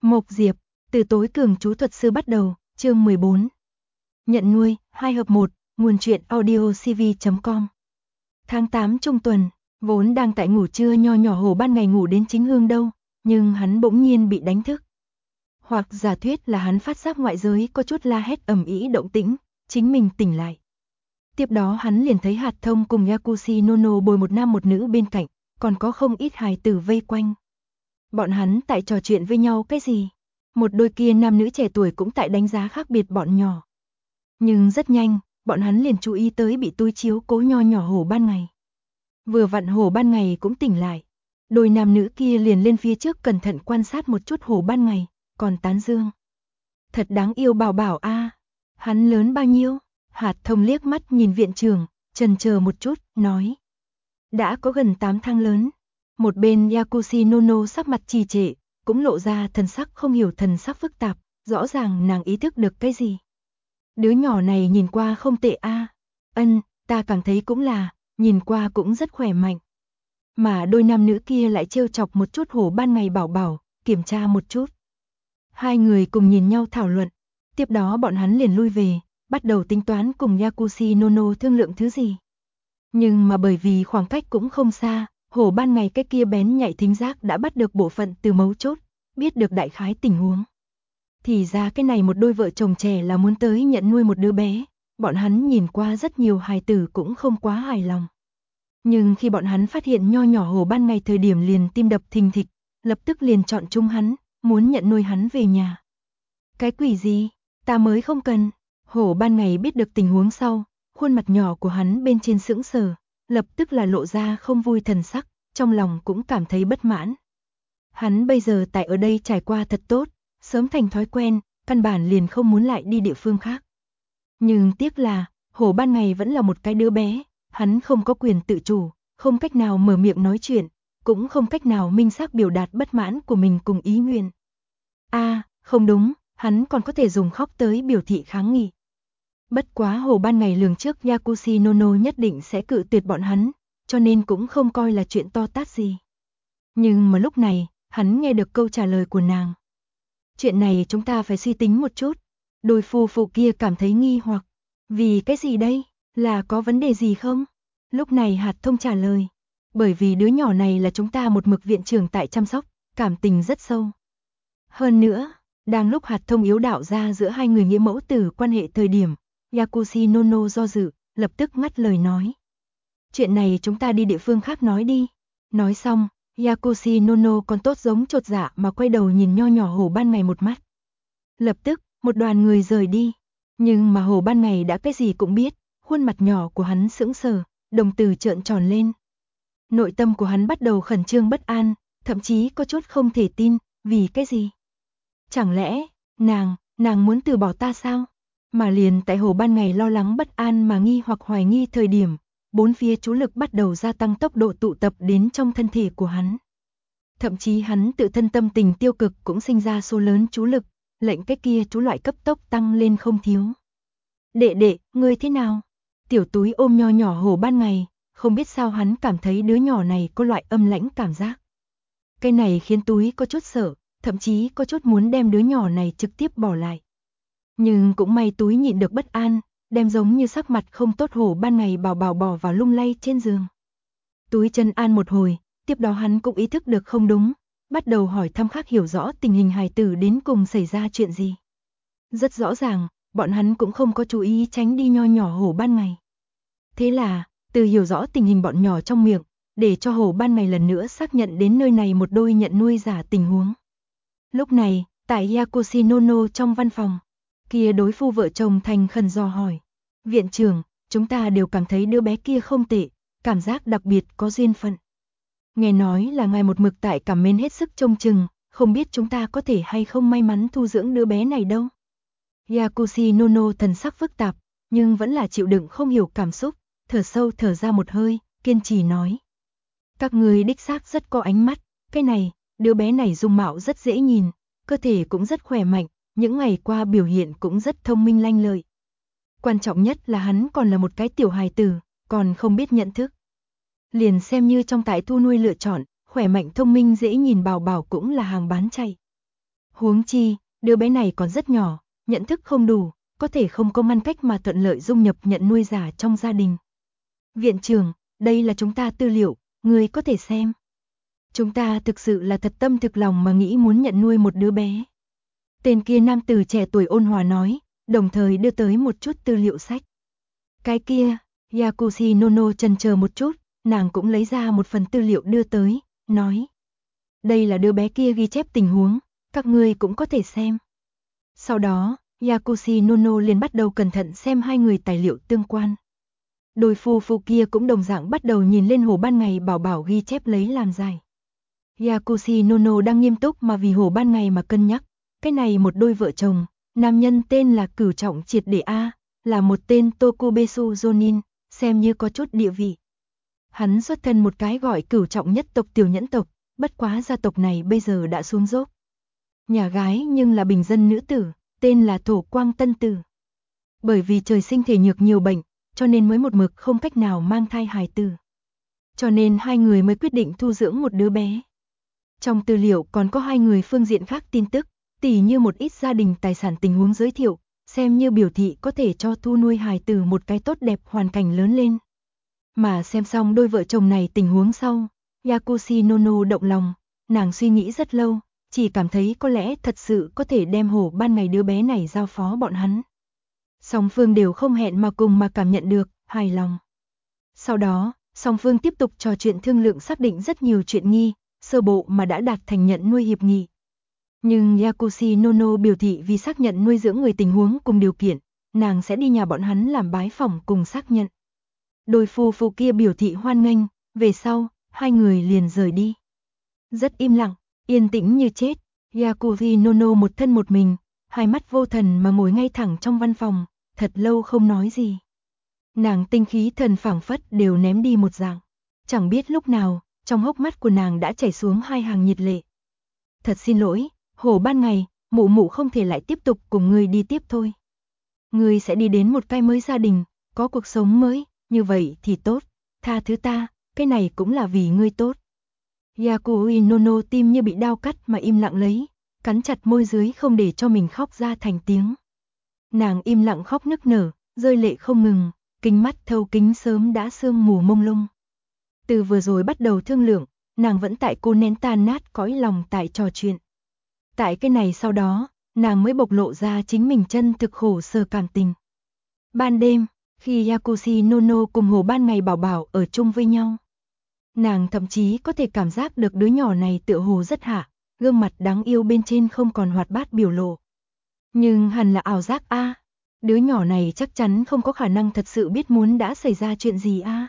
Mộc Diệp, từ tối cường chú thuật sư bắt đầu, chương 14. Nhận nuôi, 2 hợp 1, nguồn truyện audio cv.com. Tháng 8 trung tuần, vốn đang tại ngủ trưa nho nhỏ Hồ ban ngày ngủ đến chính hương đâu, nhưng hắn bỗng nhiên bị đánh thức. Hoặc giả thuyết là hắn phát giác ngoại giới có chút la hét ầm ĩ động tĩnh, chính mình tỉnh lại. Tiếp đó hắn liền thấy Hạt Thông cùng Yakushi Nono bồi một nam một nữ bên cạnh, còn có không ít hài tử vây quanh. Bọn hắn tại trò chuyện với nhau cái gì? Một đôi kia nam nữ trẻ tuổi cũng tại đánh giá khác biệt bọn nhỏ. Nhưng rất nhanh, bọn hắn liền chú ý tới bị túi chiếu cố nho nhỏ Hồ ban ngày. Vừa vặn Hồ ban ngày cũng tỉnh lại. Đôi nam nữ kia liền lên phía trước cẩn thận quan sát một chút Hồ ban ngày, còn tán dương. Thật đáng yêu bảo bảo a. Hắn lớn bao nhiêu? Hạt Thông liếc mắt nhìn viện trưởng, chần chờ một chút, nói. Đã có gần 8 tháng lớn. Một bên Yakushi Nono sắc mặt trì trệ, cũng lộ ra thần sắc không hiểu, thần sắc phức tạp, rõ ràng nàng ý thức được cái gì. Đứa nhỏ này nhìn qua không tệ a. Ta càng thấy cũng là, nhìn qua cũng rất khỏe mạnh. Mà đôi nam nữ kia lại trêu chọc một chút Hồ ban ngày bảo bảo, kiểm tra một chút. Hai người cùng nhìn nhau thảo luận, tiếp đó bọn hắn liền lui về, bắt đầu tính toán cùng Yakushi Nono thương lượng thứ gì. Nhưng mà bởi vì khoảng cách cũng không xa, Hồ ban ngày cái kia bén nhạy thính giác đã bắt được bộ phận từ mấu chốt, biết được đại khái tình huống. Thì ra cái này một đôi vợ chồng trẻ là muốn tới nhận nuôi một đứa bé, bọn hắn nhìn qua rất nhiều hài tử cũng không quá hài lòng. Nhưng khi bọn hắn phát hiện nho nhỏ Hồ ban ngày thời điểm liền tim đập thình thịch, lập tức liền chọn chung hắn, muốn nhận nuôi hắn về nhà. Cái quỷ gì, ta mới không cần. Hồ ban ngày biết được tình huống sau, khuôn mặt nhỏ của hắn bên trên sững sờ, lập tức là lộ ra không vui thần sắc, trong lòng cũng cảm thấy bất mãn. Hắn bây giờ tại ở đây trải qua thật tốt, sớm thành thói quen, căn bản liền không muốn lại đi địa phương khác. Nhưng tiếc là, Hồ ban ngày vẫn là một cái đứa bé, hắn không có quyền tự chủ, không cách nào mở miệng nói chuyện, cũng không cách nào minh xác biểu đạt bất mãn của mình cùng ý nguyện. Không đúng, hắn còn có thể dùng khóc tới biểu thị kháng nghị. Bất quá Hồ ban ngày lường trước Yakushi Nono nhất định sẽ cự tuyệt bọn hắn, cho nên cũng không coi là chuyện to tát gì. Nhưng mà lúc này, hắn nghe được câu trả lời của nàng. Chuyện này chúng ta phải suy tính một chút. Đôi phu phụ kia cảm thấy nghi hoặc. Vì cái gì đây? Là có vấn đề gì không? Lúc này Hạt Thông trả lời. Bởi vì đứa nhỏ này là chúng ta một mực viện trưởng tại chăm sóc, cảm tình rất sâu. Hơn nữa, đang lúc Hạt Thông yếu đạo ra giữa hai người nghĩa mẫu tử quan hệ thời điểm, Yakushi Nono do dự, lập tức ngắt lời nói. Chuyện này chúng ta đi địa phương khác nói đi. Nói xong, Yakushi Nono còn tốt giống chột dạ mà quay đầu nhìn nho nhỏ Hồ ban ngày một mắt. Lập tức, một đoàn người rời đi. Nhưng mà Hồ ban ngày đã cái gì cũng biết, khuôn mặt nhỏ của hắn sững sờ, đồng tử trợn tròn lên. Nội tâm của hắn bắt đầu khẩn trương bất an, thậm chí có chút không thể tin, vì cái gì? Chẳng lẽ, nàng muốn từ bỏ ta sao? Mà liền tại Hồ ban ngày lo lắng bất an mà nghi hoặc hoài nghi thời điểm, bốn phía chú lực bắt đầu gia tăng tốc độ tụ tập đến trong thân thể của hắn. Thậm chí hắn tự thân tâm tình tiêu cực cũng sinh ra số lớn chú lực, lệnh cái kia chú loại cấp tốc tăng lên không thiếu. Đệ, ngươi thế nào? Tiểu túi ôm nho nhỏ Hồ ban ngày, không biết sao hắn cảm thấy đứa nhỏ này có loại âm lãnh cảm giác. Cái này khiến túi có chút sợ, thậm chí có chút muốn đem đứa nhỏ này trực tiếp bỏ lại. Nhưng cũng may túi nhịn được bất an, đem giống như sắc mặt không tốt Hồ ban ngày bảo bảo bỏ vào lung lay trên giường. Túi trấn an một hồi, tiếp đó hắn cũng ý thức được không đúng, bắt đầu hỏi thăm khác hiểu rõ tình hình hài tử đến cùng xảy ra chuyện gì. Rất rõ ràng, bọn hắn cũng không có chú ý tránh đi nho nhỏ Hồ ban ngày. Thế là, từ hiểu rõ tình hình bọn nhỏ trong miệng, để cho Hồ ban ngày lần nữa xác nhận đến nơi này một đôi nhận nuôi giả tình huống. Lúc này, tại Yakushi Nono trong văn phòng, kia đối phu vợ chồng thành khẩn dò hỏi. Viện trưởng, chúng ta đều cảm thấy đứa bé kia không tệ, cảm giác đặc biệt có duyên phận. Nghe nói là ngài một mực tại cảm mến hết sức trông chừng, không biết chúng ta có thể hay không may mắn thu dưỡng đứa bé này đâu. Yakushi Nono thần sắc phức tạp, nhưng vẫn là chịu đựng không hiểu cảm xúc, thở sâu thở ra một hơi, kiên trì nói. Các người đích xác rất có ánh mắt, cái này, đứa bé này dung mạo rất dễ nhìn, cơ thể cũng rất khỏe mạnh, những ngày qua biểu hiện cũng rất thông minh lanh lợi. Quan trọng nhất là hắn còn là một cái tiểu hài tử, còn không biết nhận thức. Liền xem như trong tại thu nuôi lựa chọn, khỏe mạnh thông minh dễ nhìn bảo bảo cũng là hàng bán chạy. Huống chi, đứa bé này còn rất nhỏ, nhận thức không đủ, có thể không có ngăn cách mà thuận lợi dung nhập nhận nuôi giả trong gia đình. Viện trưởng, đây là chúng ta tư liệu, người có thể xem. Chúng ta thực sự là thật tâm thực lòng mà nghĩ muốn nhận nuôi một đứa bé. Tên kia nam tử trẻ tuổi ôn hòa nói, đồng thời đưa tới một chút tư liệu sách. Cái kia, Yakushi Nono chần chờ một chút, nàng cũng lấy ra một phần tư liệu đưa tới, nói. Đây là đứa bé kia ghi chép tình huống, các ngươi cũng có thể xem. Sau đó, Yakushi Nono liền bắt đầu cẩn thận xem hai người tài liệu tương quan. Đôi phu phụ kia cũng đồng dạng bắt đầu nhìn lên Hồ Ban Ngày bảo bảo ghi chép lấy làm giải. Yakushi Nono đang nghiêm túc mà vì Hồ Ban Ngày mà cân nhắc. Cái này một đôi vợ chồng, nam nhân tên là Cửu Trọng Triệt Để A, là một tên Tokubesu Jonin, xem như có chút địa vị. Hắn xuất thân một cái gọi Cửu Trọng nhất tộc tiểu nhẫn tộc, bất quá gia tộc này bây giờ đã xuống dốc. Nhà gái nhưng là bình dân nữ tử, tên là Thổ Quang Tân Tử. Bởi vì trời sinh thể nhược nhiều bệnh, cho nên mới một mực không cách nào mang thai hài tử. Cho nên hai người mới quyết định thu dưỡng một đứa bé. Trong tư liệu còn có hai người phương diện khác tin tức, tỉ như một ít gia đình tài sản tình huống giới thiệu, xem như biểu thị có thể cho thu nuôi hài tử một cái tốt đẹp hoàn cảnh lớn lên. Mà xem xong đôi vợ chồng này tình huống sau, Yakushi Nono động lòng, nàng suy nghĩ rất lâu, chỉ cảm thấy có lẽ thật sự có thể đem Hồ Ban Ngày đứa bé này giao phó bọn hắn. Song phương đều không hẹn mà cùng mà cảm nhận được, hài lòng. Sau đó, song phương tiếp tục trò chuyện thương lượng xác định rất nhiều chuyện nghi, sơ bộ mà đã đạt thành nhận nuôi hiệp nghị. Nhưng Yakushi Nono biểu thị vì xác nhận nuôi dưỡng người tình huống cùng điều kiện, nàng sẽ đi nhà bọn hắn làm bái phỏng cùng xác nhận. Đôi phu phụ kia biểu thị hoan nghênh, về sau, hai người liền rời đi. Rất im lặng, yên tĩnh như chết, Yakushi Nono một thân một mình, hai mắt vô thần mà ngồi ngay thẳng trong văn phòng, thật lâu không nói gì. Nàng tinh khí thần phảng phất đều ném đi một dạng, chẳng biết lúc nào, trong hốc mắt của nàng đã chảy xuống hai hàng nhiệt lệ. Thật xin lỗi, Hồ Ban Ngày, mụ mụ không thể lại tiếp tục cùng ngươi đi tiếp thôi. Ngươi sẽ đi đến một cái mới gia đình, có cuộc sống mới, như vậy thì tốt, tha thứ ta, cái này cũng là vì ngươi tốt. Yakushi Nono tim như bị đao cắt mà im lặng lấy, cắn chặt môi dưới không để cho mình khóc ra thành tiếng. Nàng im lặng khóc nức nở, rơi lệ không ngừng, kính mắt thâu kính sớm đã sương mù mông lung. Từ vừa rồi bắt đầu thương lượng, nàng vẫn tại cô nén tan nát cõi lòng tại trò chuyện. Tại cái này sau đó, nàng mới bộc lộ ra chính mình chân thực khổ sở cảm tình. Ban đêm, khi Yakushi Nono cùng Hồ Ban Ngày bảo bảo ở chung với nhau, nàng thậm chí có thể cảm giác được đứa nhỏ này tựa hồ rất hạ, gương mặt đáng yêu bên trên không còn hoạt bát biểu lộ. Nhưng hẳn là ảo giác a, đứa nhỏ này chắc chắn không có khả năng thật sự biết muốn đã xảy ra chuyện gì a.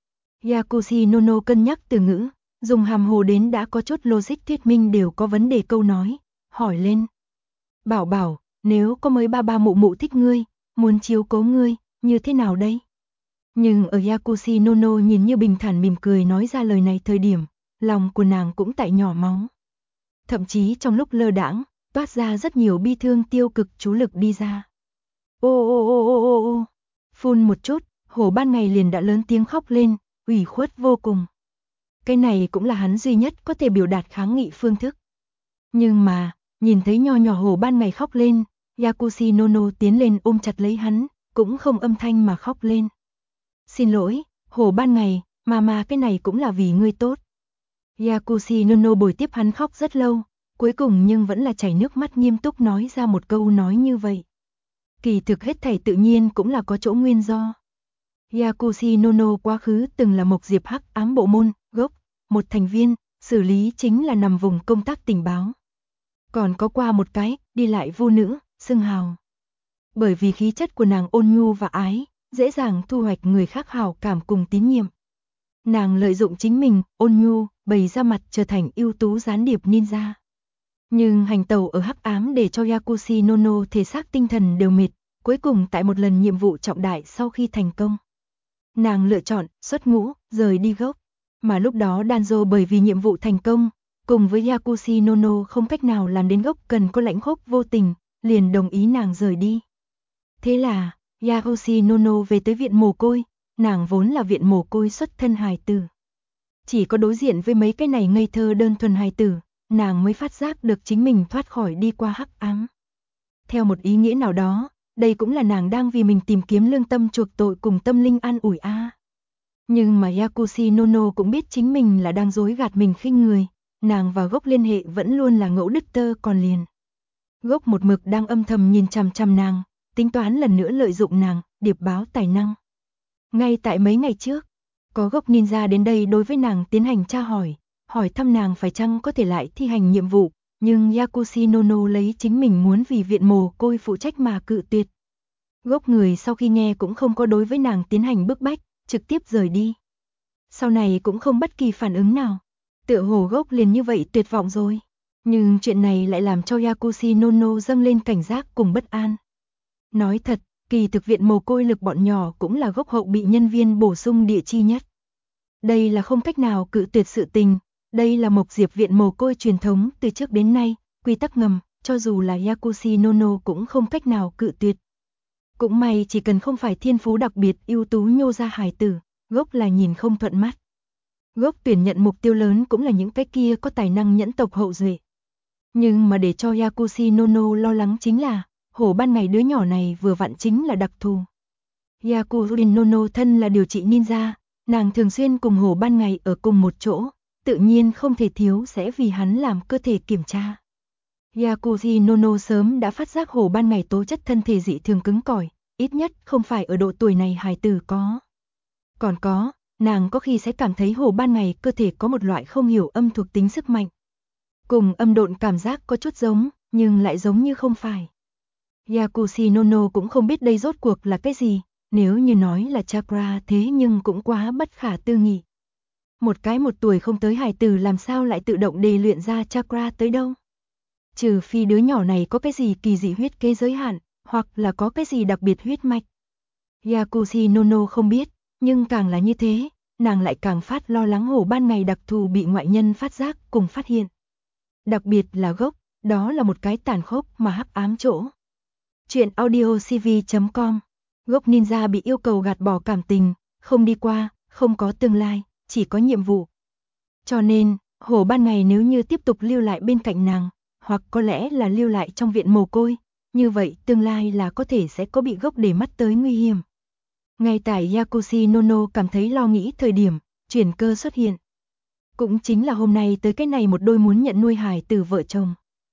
Yakushi Nono cân nhắc từ ngữ, dùng hàm hồ đến đã có chút logic thuyết minh đều có vấn đề câu nói, hỏi lên. Bảo bảo, nếu có mới ba ba mụ mụ thích ngươi, muốn chiếu cố ngươi, như thế nào đây? Nhưng ở Yakushi Nono nhìn như bình thản mỉm cười nói ra lời này thời điểm, lòng của nàng cũng tại nhỏ máu. Thậm chí trong lúc lơ đãng, toát ra rất nhiều bi thương tiêu cực chú lực đi ra. Ô ô ô ô ô ô, phun một chút, Hồ Ban Ngày liền đã lớn tiếng khóc lên, ủy khuất vô cùng. Cái này cũng là hắn duy nhất có thể biểu đạt kháng nghị phương thức. Nhưng mà, nhìn thấy nho nhỏ Hồ Ban Ngày khóc lên, Yakushi Nono tiến lên ôm chặt lấy hắn, cũng không âm thanh mà khóc lên. Xin lỗi, Hồ Ban Ngày, mama cái này cũng là vì ngươi tốt. Yakushi Nono bồi tiếp hắn khóc rất lâu, cuối cùng nhưng vẫn là chảy nước mắt nghiêm túc nói ra một câu nói như vậy. Kỳ thực hết thảy tự nhiên cũng là có chỗ nguyên do. Yakushi Nono quá khứ từng là Mộc Diệp Hắc Ám bộ môn, gốc, một thành viên, xử lý chính là nằm vùng công tác tình báo. Còn có qua một cái, đi lại vô nữ, xưng hào. Bởi vì khí chất của nàng ôn nhu và ái, dễ dàng thu hoạch người khác hảo cảm cùng tín nhiệm. Nàng lợi dụng chính mình, ôn nhu, bày ra mặt trở thành ưu tú gián điệp ninja. Nhưng hành tẩu ở hắc ám để cho Yakushi Nono thể xác tinh thần đều mệt, cuối cùng tại một lần nhiệm vụ trọng đại sau khi thành công. Nàng lựa chọn, xuất ngũ, rời đi gốc. Mà lúc đó Danzo bởi vì nhiệm vụ thành công, cùng với Yakushi Nono không cách nào làm đến gốc cần có lãnh khốc vô tình, liền đồng ý nàng rời đi. Thế là, Yakushi Nono về tới viện mồ côi, nàng vốn là viện mồ côi xuất thân hài tử. Chỉ có đối diện với mấy cái này ngây thơ đơn thuần hài tử, nàng mới phát giác được chính mình thoát khỏi đi qua hắc ám. Theo một ý nghĩa nào đó, đây cũng là nàng đang vì mình tìm kiếm lương tâm chuộc tội cùng tâm linh an ủi a. Nhưng mà Yakushi Nono cũng biết chính mình là đang dối gạt mình khinh người, nàng và Gốc liên hệ vẫn luôn là ngẫu đứt tơ còn liền. Gốc một mực đang âm thầm nhìn chằm chằm nàng, tính toán lần nữa lợi dụng nàng, điệp báo tài năng. Ngay tại mấy ngày trước, có Gốc ninja đến đây đối với nàng tiến hành tra hỏi thăm nàng phải chăng có thể lại thi hành nhiệm vụ, nhưng Yakushi Nono lấy chính mình muốn vì viện mồ côi phụ trách mà cự tuyệt. Gốc người sau khi nghe cũng không có đối với nàng tiến hành bức bách, trực tiếp rời đi. Sau này cũng không bất kỳ phản ứng nào. Tựa hồ Gốc liền như vậy tuyệt vọng rồi. Nhưng chuyện này lại làm cho Yakushi Nono dâng lên cảnh giác cùng bất an. Nói thật, kỳ thực viện mồ côi lực bọn nhỏ cũng là Gốc hậu bị nhân viên bổ sung địa chi nhất. Đây là không cách nào cự tuyệt sự tình, đây là Mộc Diệp viện mồ côi truyền thống từ trước đến nay, quy tắc ngầm, cho dù là Yakushi Nono cũng không cách nào cự tuyệt. Cũng may chỉ cần không phải thiên phú đặc biệt ưu tú nhô ra hài tử, Gốc là nhìn không thuận mắt. Gốc tuyển nhận mục tiêu lớn cũng là những cái kia có tài năng nhẫn tộc hậu duệ. Nhưng mà để cho Yakushi Nono lo lắng chính là, hổ ban ngày đứa nhỏ này vừa vặn chính là đặc thù. Yakushi Nono thân là điều trị ninja, nàng thường xuyên cùng hổ ban ngày ở cùng một chỗ, tự nhiên không thể thiếu sẽ vì hắn làm cơ thể kiểm tra. Yakushi Nono sớm đã phát giác hổ ban ngày tố chất thân thể dị thường cứng cỏi, ít nhất không phải ở độ tuổi này hài tử có. Còn có, nàng có khi sẽ cảm thấy hổ ban ngày cơ thể có một loại không hiểu âm thuộc tính sức mạnh. Cùng âm độn cảm giác có chút giống, nhưng lại giống như không phải. Yakushi Nono cũng không biết đây rốt cuộc là cái gì, nếu như nói là chakra thế nhưng cũng quá bất khả tư nghị. Một tuổi không tới hài tử làm sao lại tự động đề luyện ra chakra tới đâu. Trừ phi đứa nhỏ này có cái gì kỳ dị huyết kế giới hạn, hoặc là có cái gì đặc biệt huyết mạch. Yakushi Nono không biết, nhưng càng là như thế, nàng lại càng phát lo lắng hổ ban ngày đặc thù bị ngoại nhân phát giác cùng phát hiện. Đặc biệt là Gốc, đó là một cái tàn khốc mà hắc ám chỗ. Chuyện audiocv.com. Gốc ninja bị yêu cầu gạt bỏ cảm tình, không đi qua, không có tương lai, chỉ có nhiệm vụ. Cho nên, hổ ban ngày nếu như tiếp tục lưu lại bên cạnh nàng, hoặc có lẽ là lưu lại trong viện mồ côi, như vậy tương lai là có thể sẽ có bị Gốc để mắt tới nguy hiểm. Ngay tại Yakushi Nono cảm thấy lo nghĩ thời điểm, chuyển cơ xuất hiện. Cũng chính là hôm nay tới cái này một đôi muốn nhận nuôi hài tử vợ chồng.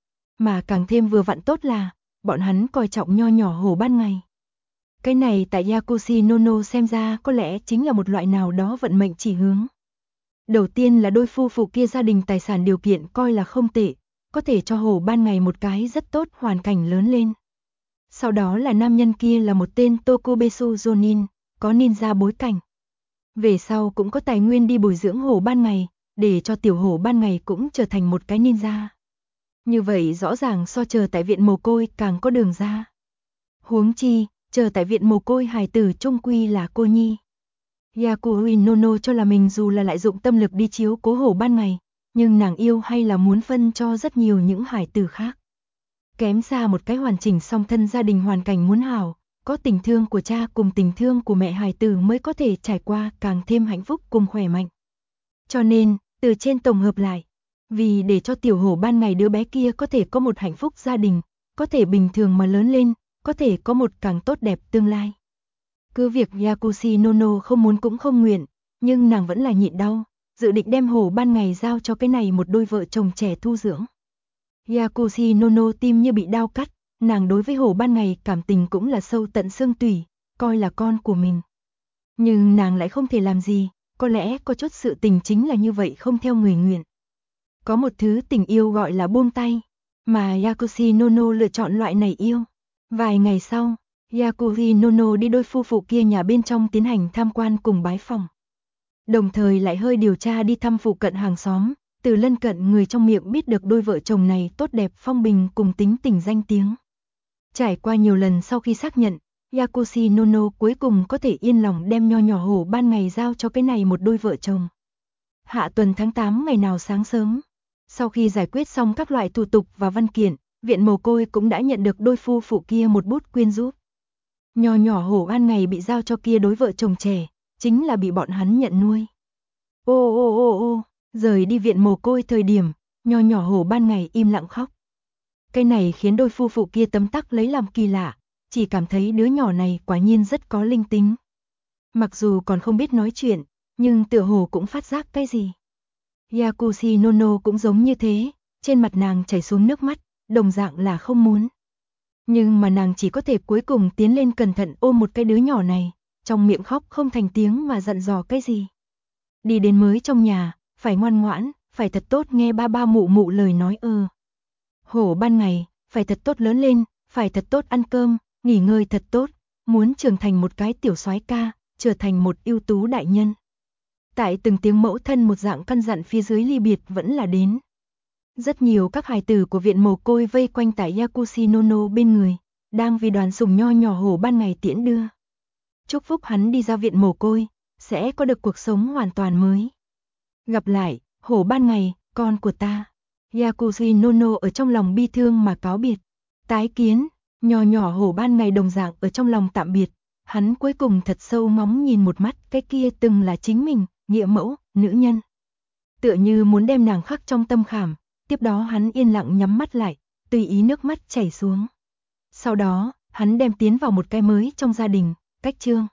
Mà càng thêm vừa vặn tốt là, bọn hắn coi trọng nho nhỏ hổ ban ngày. Cái này tại Yakushi Nono xem ra có lẽ chính là một loại nào đó vận mệnh chỉ hướng. Đầu tiên là đôi phu phụ kia gia đình tài sản điều kiện coi là không tệ, có thể cho hổ ban ngày một cái rất tốt hoàn cảnh lớn lên. Sau đó là nam nhân kia là một tên Tokubesu Jonin, có ninja bối cảnh. Về sau cũng có tài nguyên đi bồi dưỡng hổ ban ngày, để cho tiểu hổ ban ngày cũng trở thành một cái ninja. Như vậy rõ ràng so chờ tại viện mồ côi càng có đường ra. Huống chi, chờ tại viện mồ côi hài tử trung quy là cô nhi. Yakushi Nono cho là mình dù là lại dụng tâm lực đi chiếu cố hổ ban ngày, nhưng nàng yêu hay là muốn phân cho rất nhiều những hài tử khác. Kém xa một cái hoàn chỉnh song thân gia đình hoàn cảnh muốn hảo, có tình thương của cha cùng tình thương của mẹ hài tử mới có thể trải qua càng thêm hạnh phúc cùng khỏe mạnh. Cho nên, từ trên tổng hợp lại, vì để cho tiểu hổ ban ngày đứa bé kia có thể có một hạnh phúc gia đình, có thể bình thường mà lớn lên, có thể có một càng tốt đẹp tương lai. Cứ việc Yakushi Nono không muốn cũng không nguyện, nhưng nàng vẫn là nhịn đau, dự định đem hổ ban ngày giao cho cái này một đôi vợ chồng trẻ thu dưỡng. Yakushi Nono tim như bị đau cắt, nàng đối với hổ ban ngày cảm tình cũng là sâu tận xương tủy, coi là con của mình. Nhưng nàng lại không thể làm gì, có lẽ có chút sự tình chính là như vậy không theo người nguyện. Có một thứ tình yêu gọi là buông tay, mà Yakushi Nono lựa chọn loại này yêu. Vài ngày sau, Yakushi Nono đi đôi phu phụ kia nhà bên trong tiến hành tham quan cùng bái phỏng. Đồng thời lại hơi điều tra đi thăm phụ cận hàng xóm, từ lân cận người trong miệng biết được đôi vợ chồng này tốt đẹp phong bình cùng tính tình danh tiếng. Trải qua nhiều lần sau khi xác nhận, Yakushi Nono cuối cùng có thể yên lòng đem nho nhỏ hổ ban ngày giao cho cái này một đôi vợ chồng. Hạ tuần tháng 8 ngày nào sáng sớm, sau khi giải quyết xong các loại thủ tục và văn kiện, viện mồ côi cũng đã nhận được đôi phu phụ kia một bút quyên giúp. Nho nhỏ hổ ban ngày bị giao cho kia đối vợ chồng trẻ, chính là bị bọn hắn nhận nuôi. Ô, rời đi viện mồ côi thời điểm, Nho nhỏ hổ ban ngày im lặng khóc. Cái này khiến đôi phu phụ kia tấm tắc lấy làm kỳ lạ, chỉ cảm thấy đứa nhỏ này quả nhiên rất có linh tính. Mặc dù còn không biết nói chuyện, nhưng tựa hồ cũng phát giác cái gì. Yakushi Nono cũng giống như thế, trên mặt nàng chảy xuống nước mắt, đồng dạng là không muốn. Nhưng mà nàng chỉ có thể cuối cùng tiến lên cẩn thận ôm một cái đứa nhỏ này, trong miệng khóc không thành tiếng mà dặn dò cái gì. Đi đến mới trong nhà, phải ngoan ngoãn, phải thật tốt nghe ba ba mụ mụ lời nói Hổ ban ngày, phải thật tốt lớn lên, phải thật tốt ăn cơm, nghỉ ngơi thật tốt, muốn trưởng thành một cái tiểu soái ca, trở thành một ưu tú đại nhân. Tại từng tiếng mẫu thân một dạng căn dặn phía dưới ly biệt vẫn là đến. Rất nhiều các hài tử của viện mồ côi vây quanh tại Yakushi Nono bên người, đang vì đoàn sủng nho nhỏ hổ ban ngày tiễn đưa. Chúc phúc hắn đi ra viện mồ côi, sẽ có được cuộc sống hoàn toàn mới. Gặp lại, hổ ban ngày, con của ta. Yakushi Nono ở trong lòng bi thương mà cáo biệt. Tái kiến, nho nhỏ hổ ban ngày đồng dạng ở trong lòng tạm biệt. Hắn cuối cùng thật sâu ngóng nhìn một mắt cái kia từng là chính mình, nghĩa mẫu, nữ nhân. Tựa như muốn đem nàng khắc trong tâm khảm, tiếp đó hắn yên lặng nhắm mắt lại, tùy ý nước mắt chảy xuống. Sau đó, hắn đem tiến vào một cái mới trong gia đình, cách chương.